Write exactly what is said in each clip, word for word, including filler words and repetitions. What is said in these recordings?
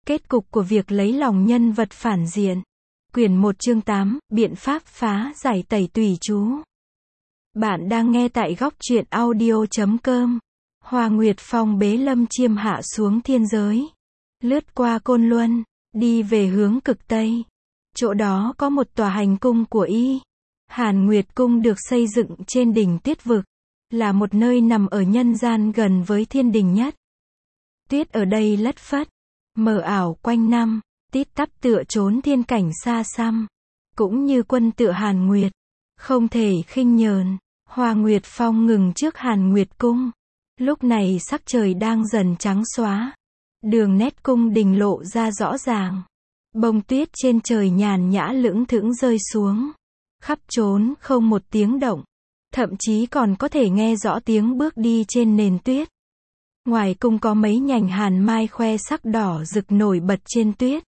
Kết cục của việc lấy lòng nhân vật phản diện. Quyển một chương tám, biện pháp phá giải tẩy tùy chú. Bạn đang nghe tại góc truyện audio chấm com. Hoa Nguyệt Phong bế Lâm Chiêm hạ xuống thiên giới. Lướt qua Côn Luân, đi về hướng cực Tây. Chỗ đó có một tòa hành cung của y. Hàn Nguyệt Cung được xây dựng trên đỉnh Tuyết Vực. Là một nơi nằm ở nhân gian gần với thiên đình nhất. Tuyết ở đây lất phất, mờ ảo quanh năm, tít tắp tựa trốn thiên cảnh xa xăm. Cũng như quân tựa Hàn Nguyệt, không thể khinh nhờn. Hoa Nguyệt Phong ngừng trước Hàn Nguyệt Cung. Lúc này sắc trời đang dần trắng xóa. Đường nét cung đình lộ ra rõ ràng. Bông tuyết trên trời nhàn nhã lững thững rơi xuống. Khắp trốn không một tiếng động. Thậm chí còn có thể nghe rõ tiếng bước đi trên nền tuyết. Ngoài cung có mấy nhành hàn mai khoe sắc đỏ rực nổi bật trên tuyết.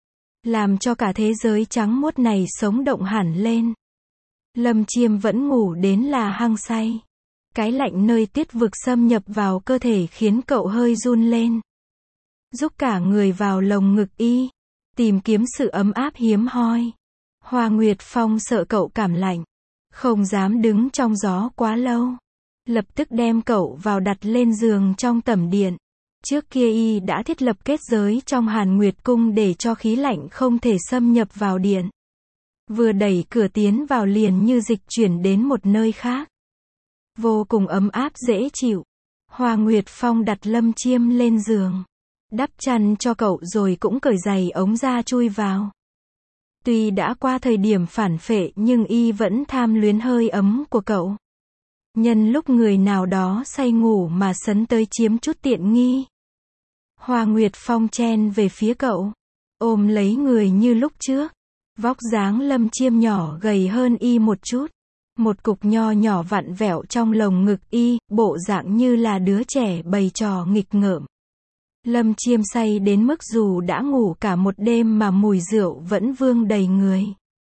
Làm cho cả thế giới trắng muốt này sống động hẳn lên. Lâm Chiêm vẫn ngủ đến là hăng say. Cái lạnh nơi Tuyết Vực xâm nhập vào cơ thể khiến cậu hơi run lên. Giúp cả người vào lồng ngực y. Tìm kiếm sự ấm áp hiếm hoi. Hoa Nguyệt Phong sợ cậu cảm lạnh. Không dám đứng trong gió quá lâu. Lập tức đem cậu vào đặt lên giường trong tẩm điện. Trước kia y đã thiết lập kết giới trong Hàn Nguyệt Cung để cho khí lạnh không thể xâm nhập vào điện. Vừa đẩy cửa tiến vào liền như dịch chuyển đến một nơi khác. Vô cùng ấm áp dễ chịu. Hoa Nguyệt Phong đặt Lâm Chiêm lên giường. Đắp chăn cho cậu rồi cũng cởi giày ống ra chui vào. Tuy đã qua thời điểm phản phệ nhưng y vẫn tham luyến hơi ấm của cậu. Nhân lúc người nào đó say ngủ mà sấn tới chiếm chút tiện nghi. Hoa Nguyệt Phong chen về phía cậu. Ôm lấy người như lúc trước. Vóc dáng Lâm Chiêm nhỏ gầy hơn y một chút. Một cục nho nhỏ vặn vẹo trong lồng ngực y, bộ dạng như là đứa trẻ bày trò nghịch ngợm. Lâm Chiêm say đến mức dù đã ngủ cả một đêm mà mùi rượu vẫn vương đầy người.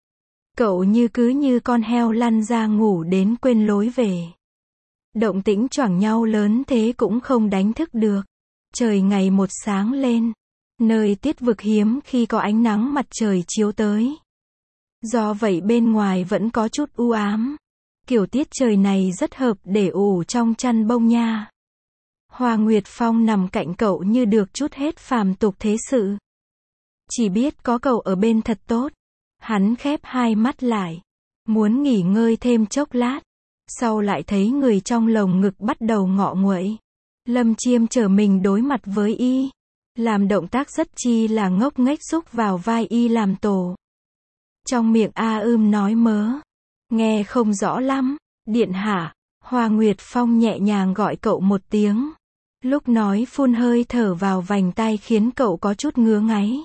Cậu như cứ như con heo lăn ra ngủ đến quên lối về. Động tĩnh choảng nhau lớn thế cũng không đánh thức được. Trời ngày một sáng lên. Nơi Tuyết Vực hiếm khi có ánh nắng mặt trời chiếu tới. Do vậy bên ngoài vẫn có chút u ám. Kiểu tiết trời này rất hợp để ủ trong chăn bông nha. Hoa Nguyệt Phong nằm cạnh cậu như được chút hết phàm tục thế sự. Chỉ biết có cậu ở bên thật tốt. Hắn khép hai mắt lại. Muốn nghỉ ngơi thêm chốc lát. Sau lại thấy người trong lồng ngực bắt đầu ngọ nguậy. Lâm Chiêm trở mình đối mặt với y. Làm động tác rất chi là ngốc nghếch xúc vào vai y làm tổ. Trong miệng a ưm nói mớ. Nghe không rõ lắm. Điện hạ. Hoa Nguyệt Phong nhẹ nhàng gọi cậu một tiếng. Lúc nói phun hơi thở vào vành tai khiến cậu có chút ngứa ngáy.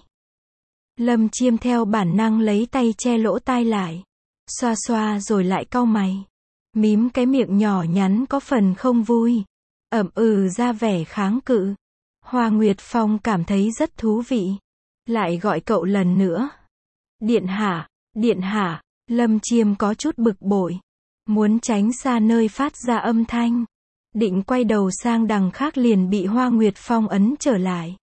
Lâm Chiêm theo bản năng lấy tay che lỗ tai lại. Xoa xoa rồi lại cau mày. Mím cái miệng nhỏ nhắn có phần không vui. Ậm ừ ra vẻ kháng cự. Hoa Nguyệt Phong cảm thấy rất thú vị. Lại gọi cậu lần nữa. Điện hạ, điện hạ. Lâm Chiêm có chút bực bội. Muốn tránh xa nơi phát ra âm thanh. Định quay đầu sang đằng khác liền bị Hoa Nguyệt Phong ấn trở lại.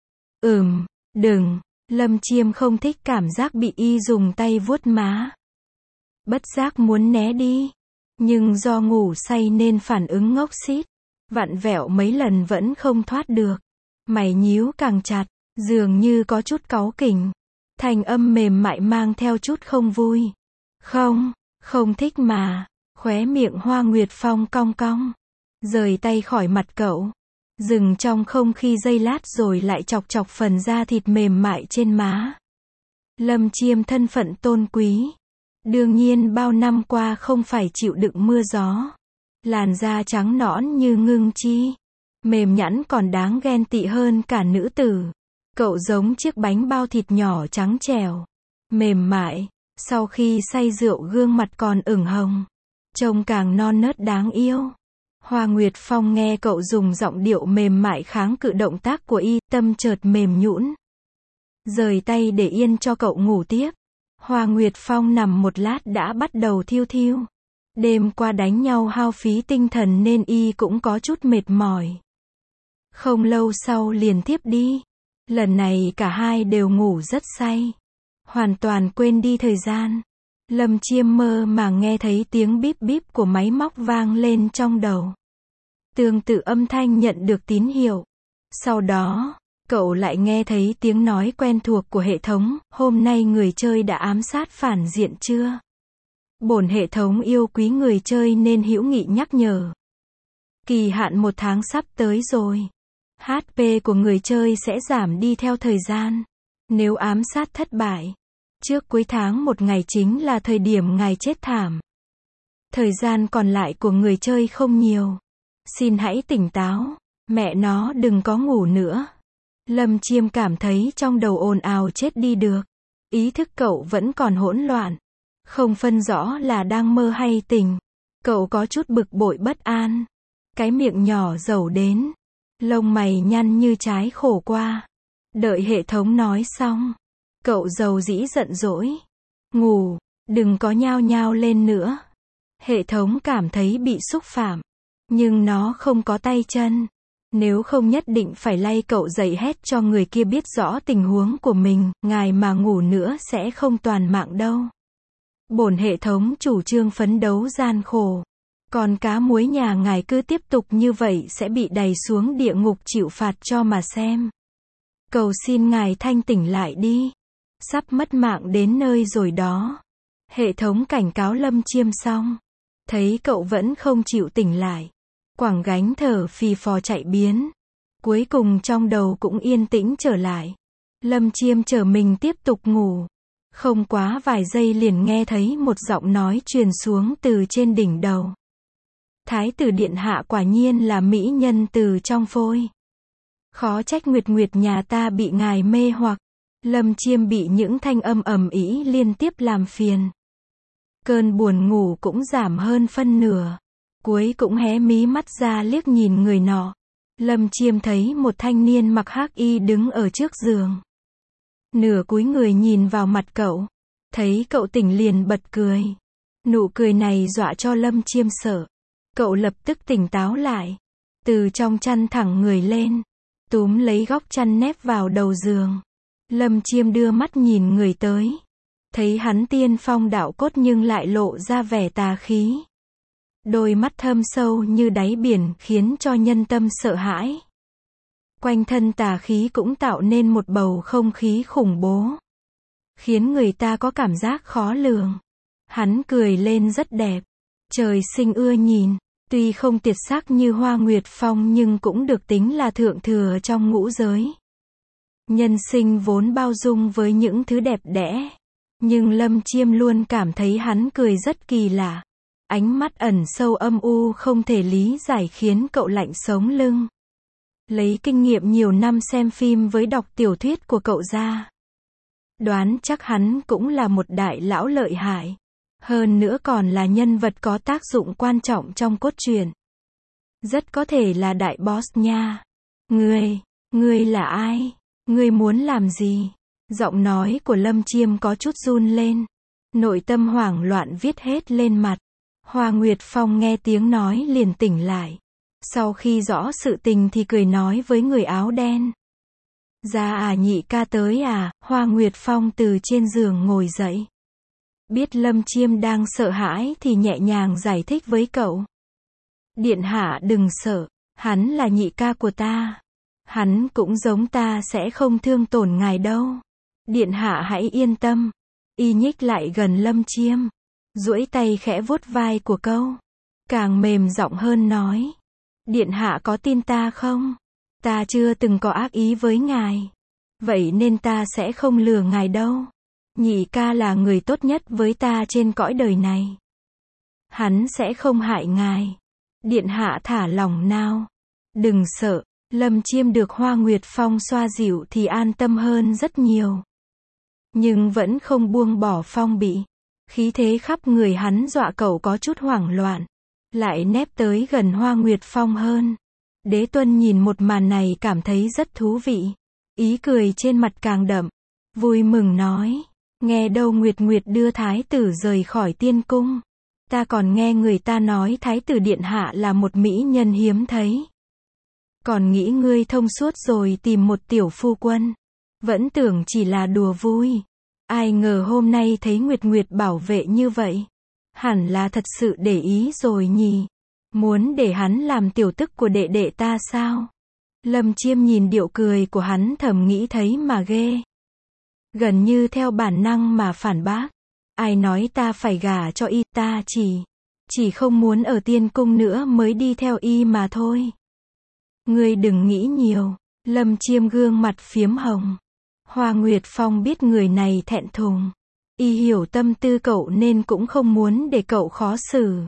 Ừm, đừng. Lâm Chiêm không thích cảm giác bị y dùng tay vuốt má. Bất giác muốn né đi. Nhưng do ngủ say nên phản ứng ngốc xít. Vặn vẹo mấy lần vẫn không thoát được. Mày nhíu càng chặt, dường như có chút cáu kỉnh. Thành âm mềm mại mang theo chút không vui. Không, không thích mà. Khóe miệng Hoa Nguyệt Phong cong cong. Rời tay khỏi mặt cậu. Dừng trong không khí giây lát rồi lại chọc chọc phần da thịt mềm mại trên má. Lâm Chiêm thân phận tôn quý. Đương nhiên bao năm qua không phải chịu đựng mưa gió. Làn da trắng nõn như ngưng chi. Mềm nhẵn còn đáng ghen tị hơn cả nữ tử. Cậu giống chiếc bánh bao thịt nhỏ trắng trẻo. Mềm mại. Sau khi say rượu gương mặt còn ửng hồng. Trông càng non nớt đáng yêu. Hoa Nguyệt Phong nghe cậu dùng giọng điệu mềm mại kháng cự động tác của y, tâm chợt mềm nhũn. Rời tay để yên cho cậu ngủ tiếp. Hoa Nguyệt Phong nằm một lát đã bắt đầu thiêu thiêu. Đêm qua đánh nhau hao phí tinh thần nên y cũng có chút mệt mỏi. Không lâu sau liền thiếp đi. Lần này cả hai đều ngủ rất say. Hoàn toàn quên đi thời gian. Lâm Chiêm mơ mà nghe thấy tiếng bíp bíp của máy móc vang lên trong đầu. Tương tự âm thanh nhận được tín hiệu. Sau đó, cậu lại nghe thấy tiếng nói quen thuộc của hệ thống, hôm nay người chơi đã ám sát phản diện chưa? Bổn hệ thống yêu quý người chơi nên hữu nghị nhắc nhở. Kỳ hạn một tháng sắp tới rồi. hát pê của người chơi sẽ giảm đi theo thời gian. Nếu ám sát thất bại, trước cuối tháng một ngày chính là thời điểm ngài chết thảm. Thời gian còn lại của người chơi không nhiều. Xin hãy tỉnh táo. Mẹ nó đừng có ngủ nữa. Lâm Chiêm cảm thấy trong đầu ồn ào chết đi được. Ý thức cậu vẫn còn hỗn loạn. Không phân rõ là đang mơ hay tỉnh. Cậu có chút bực bội bất an. Cái miệng nhỏ dầu đến. Lông mày nhăn như trái khổ qua. Đợi hệ thống nói xong. Cậu dầu dĩ giận dỗi. Ngủ, đừng có nhao nhao lên nữa. Hệ thống cảm thấy bị xúc phạm. Nhưng nó không có tay chân. Nếu không nhất định phải lay cậu dậy hét cho người kia biết rõ tình huống của mình, ngài mà ngủ nữa sẽ không toàn mạng đâu. Bổn hệ thống chủ trương phấn đấu gian khổ. Còn cá muối nhà ngài cứ tiếp tục như vậy sẽ bị đày xuống địa ngục chịu phạt cho mà xem. Cầu xin ngài thanh tỉnh lại đi. Sắp mất mạng đến nơi rồi đó. Hệ thống cảnh cáo Lâm Chiêm xong. Thấy cậu vẫn không chịu tỉnh lại. Quẳng gánh thở phì phò chạy biến. Cuối cùng trong đầu cũng yên tĩnh trở lại. Lâm Chiêm trở mình tiếp tục ngủ. Không quá vài giây liền nghe thấy một giọng nói truyền xuống từ trên đỉnh đầu. Thái tử điện hạ quả nhiên là mỹ nhân từ trong phôi. Khó trách Nguyệt Nguyệt nhà ta bị ngài mê hoặc. Lâm Chiêm bị những thanh âm ầm ĩ liên tiếp làm phiền. Cơn buồn ngủ cũng giảm hơn phân nửa. Cuối cũng hé mí mắt ra liếc nhìn người nọ. Lâm Chiêm thấy một thanh niên mặc hắc y đứng ở trước giường. Nửa cúi người nhìn vào mặt cậu. Thấy cậu tỉnh liền bật cười. Nụ cười này dọa cho Lâm Chiêm sợ. Cậu lập tức tỉnh táo lại. Từ trong chăn thẳng người lên. Túm lấy góc chăn nép vào đầu giường. Lâm Chiêm đưa mắt nhìn người tới. Thấy hắn tiên phong đạo cốt nhưng lại lộ ra vẻ tà khí. Đôi mắt thâm sâu như đáy biển khiến cho nhân tâm sợ hãi. Quanh thân tà khí cũng tạo nên một bầu không khí khủng bố. Khiến người ta có cảm giác khó lường. Hắn cười lên rất đẹp. Trời sinh ưa nhìn. Tuy không tuyệt sắc như Hoa Nguyệt Phong nhưng cũng được tính là thượng thừa trong ngũ giới. Nhân sinh vốn bao dung với những thứ đẹp đẽ. Nhưng Lâm Chiêm luôn cảm thấy hắn cười rất kỳ lạ. Ánh mắt ẩn sâu âm u không thể lý giải khiến cậu lạnh sống lưng. Lấy kinh nghiệm nhiều năm xem phim với đọc tiểu thuyết của cậu ra. Đoán chắc hắn cũng là một đại lão lợi hại. Hơn nữa còn là nhân vật có tác dụng quan trọng trong cốt truyện. Rất có thể là đại boss nha. Ngươi, ngươi là ai? Ngươi muốn làm gì? Giọng nói của Lâm Chiêm có chút run lên. Nội tâm hoảng loạn viết hết lên mặt. Hoa Nguyệt Phong nghe tiếng nói liền tỉnh lại. Sau khi rõ sự tình thì cười nói với người áo đen. Ra à, nhị ca tới à? Hoa Nguyệt Phong từ trên giường ngồi dậy. Biết Lâm Chiêm đang sợ hãi thì nhẹ nhàng giải thích với cậu. Điện hạ đừng sợ, hắn là nhị ca của ta. Hắn cũng giống ta sẽ không thương tổn ngài đâu. Điện hạ hãy yên tâm. Y nhích lại gần Lâm Chiêm. Duỗi tay khẽ vuốt vai của cậu. Càng mềm giọng hơn nói. Điện hạ có tin ta không? Ta chưa từng có ác ý với ngài. Vậy nên ta sẽ không lừa ngài đâu. Nhị ca là người tốt nhất với ta trên cõi đời này. Hắn sẽ không hại ngài. Điện hạ thả lòng nào. Đừng sợ. Lâm Chiêm được Hoa Nguyệt Phong xoa dịu thì an tâm hơn rất nhiều. Nhưng vẫn không buông bỏ phong bị. Khí thế khắp người hắn dọa cậu có chút hoảng loạn. Lại nép tới gần Hoa Nguyệt Phong hơn. Đế Tuân nhìn một màn này cảm thấy rất thú vị. Ý cười trên mặt càng đậm. Vui mừng nói. Nghe đâu Nguyệt Nguyệt đưa thái tử rời khỏi tiên cung. Ta còn nghe người ta nói thái tử điện hạ là một mỹ nhân hiếm thấy. Còn nghĩ ngươi thông suốt rồi tìm một tiểu phu quân. Vẫn tưởng chỉ là đùa vui. Ai ngờ hôm nay thấy Nguyệt Nguyệt bảo vệ như vậy. Hẳn là thật sự để ý rồi nhỉ. Muốn để hắn làm tiểu tức của đệ đệ ta sao? Lâm Chiêm nhìn điệu cười của hắn thầm nghĩ thấy mà ghê. Gần như theo bản năng mà phản bác. Ai nói ta phải gả cho y, ta chỉ, chỉ không muốn ở tiên cung nữa mới đi theo y mà thôi. Ngươi đừng nghĩ nhiều. Lâm Chiêm gương mặt phiếm hồng. Hoa Nguyệt Phong biết người này thẹn thùng. Y hiểu tâm tư cậu nên cũng không muốn để cậu khó xử.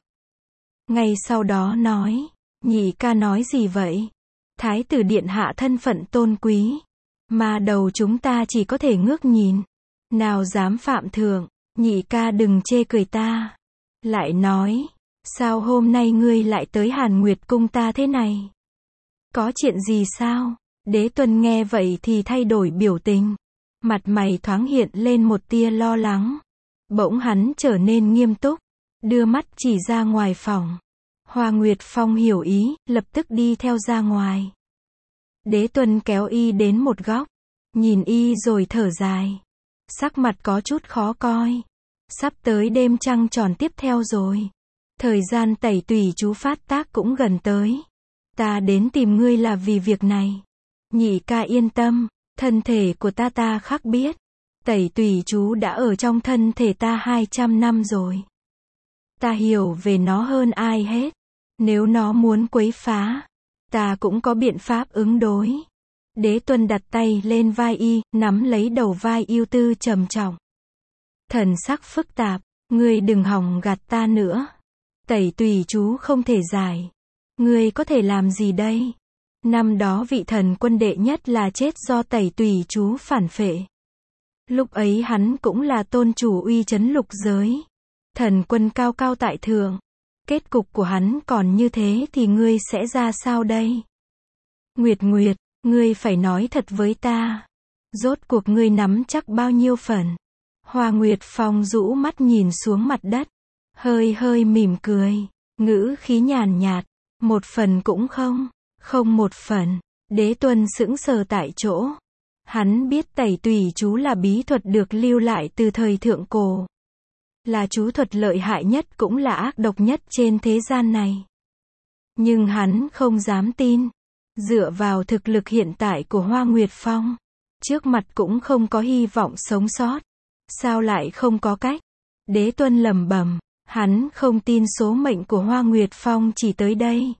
Ngay sau đó nói, nhị ca nói gì vậy? Thái tử điện hạ thân phận tôn quý. Mà đầu chúng ta chỉ có thể ngước nhìn. Nào dám phạm thượng, nhị ca đừng chê cười ta. Lại nói, sao hôm nay ngươi lại tới Hàn Nguyệt cung ta thế này? Có chuyện gì sao? Đế Tuân nghe vậy thì thay đổi biểu tình. Mặt mày thoáng hiện lên một tia lo lắng. Bỗng hắn trở nên nghiêm túc. Đưa mắt chỉ ra ngoài phòng. Hoa Nguyệt Phong hiểu ý, lập tức đi theo ra ngoài. Đế Tuân kéo y đến một góc. Nhìn y rồi thở dài. Sắc mặt có chút khó coi. Sắp tới đêm trăng tròn tiếp theo rồi. Thời gian tẩy tùy chú phát tác cũng gần tới. Ta đến tìm ngươi là vì việc này. Nhị ca yên tâm, thân thể của ta ta khắc biết. Tẩy tùy chú đã ở trong thân thể ta hai trăm năm rồi. Ta hiểu về nó hơn ai hết. Nếu nó muốn quấy phá, ta cũng có biện pháp ứng đối. Đế Tuân đặt tay lên vai y, nắm lấy đầu vai yêu tư trầm trọng. Thần sắc phức tạp, ngươi đừng hòng gạt ta nữa. Tẩy tùy chú không thể giải. Ngươi có thể làm gì đây? Năm đó vị thần quân đệ nhất là chết do tẩy tùy chú phản phệ. Lúc ấy hắn cũng là tôn chủ uy chấn lục giới. Thần quân cao cao tại thượng. Kết cục của hắn còn như thế thì ngươi sẽ ra sao đây? Nguyệt Nguyệt, ngươi phải nói thật với ta. Rốt cuộc ngươi nắm chắc bao nhiêu phần? Hoa Nguyệt Phong rũ mắt nhìn xuống mặt đất. Hơi hơi mỉm cười. Ngữ khí nhàn nhạt. Một phần cũng không. Không một phần. Đế Tuân sững sờ tại chỗ. Hắn biết tẩy tùy chú là bí thuật được lưu lại từ thời thượng cổ. Là chú thuật lợi hại nhất cũng là ác độc nhất trên thế gian này. Nhưng hắn không dám tin. Dựa vào thực lực hiện tại của Hoa Nguyệt Phong, trước mặt cũng không có hy vọng sống sót. Sao lại không có cách? Đế Tuân lẩm bẩm, hắn không tin số mệnh của Hoa Nguyệt Phong chỉ tới đây.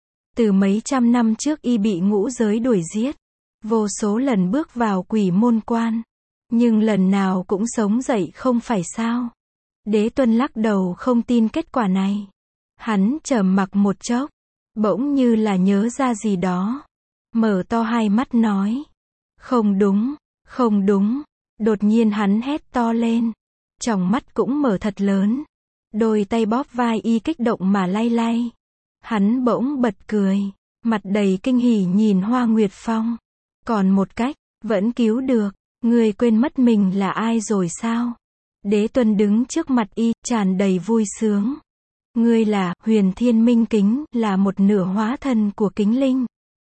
Từ mấy trăm năm trước y bị ngũ giới đuổi giết, vô số lần bước vào quỷ môn quan, nhưng lần nào cũng sống dậy không phải sao? Đế Tuân lắc đầu không tin kết quả này. Hắn trầm mặc một chốc, bỗng như là nhớ ra gì đó. Mở to hai mắt nói. Không đúng, không đúng. Đột nhiên hắn hét to lên. Tròng mắt cũng mở thật lớn. Đôi tay bóp vai y kích động mà lay lay. Hắn bỗng bật cười. Mặt đầy kinh hỉ nhìn Hoa Nguyệt Phong. Còn một cách, vẫn cứu được. Ngươi quên mất mình là ai rồi sao? Đế Tuân đứng trước mặt y, tràn đầy vui sướng. Ngươi là Huyền Thiên Minh Kính, là một nửa hóa thân của Kính Linh.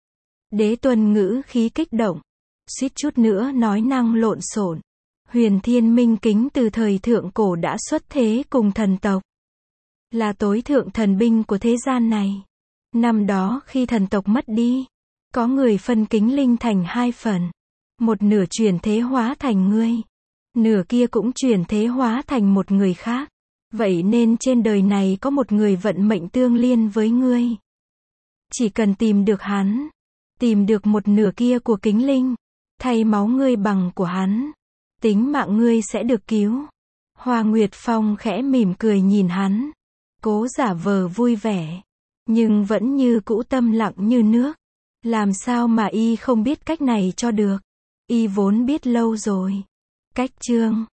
Đế Tuân ngữ khí kích động, suýt chút nữa nói năng lộn xộn. Huyền Thiên Minh Kính từ thời thượng cổ đã xuất thế cùng thần tộc. Là tối thượng thần binh của thế gian này. Năm đó khi thần tộc mất đi, có người phân Kính Linh thành hai phần. Một nửa chuyển thế hóa thành ngươi. Nửa kia cũng chuyển thế hóa thành một người khác. Vậy nên trên đời này có một người vận mệnh tương liên với ngươi. Chỉ cần tìm được hắn, tìm được một nửa kia của Kính Linh, thay máu ngươi bằng của hắn, tính mạng ngươi sẽ được cứu. Hoa Nguyệt Phong khẽ mỉm cười nhìn hắn, cố giả vờ vui vẻ, nhưng vẫn như cũ tâm lặng như nước. Làm sao mà y không biết cách này cho được? Y vốn biết lâu rồi. Cách chương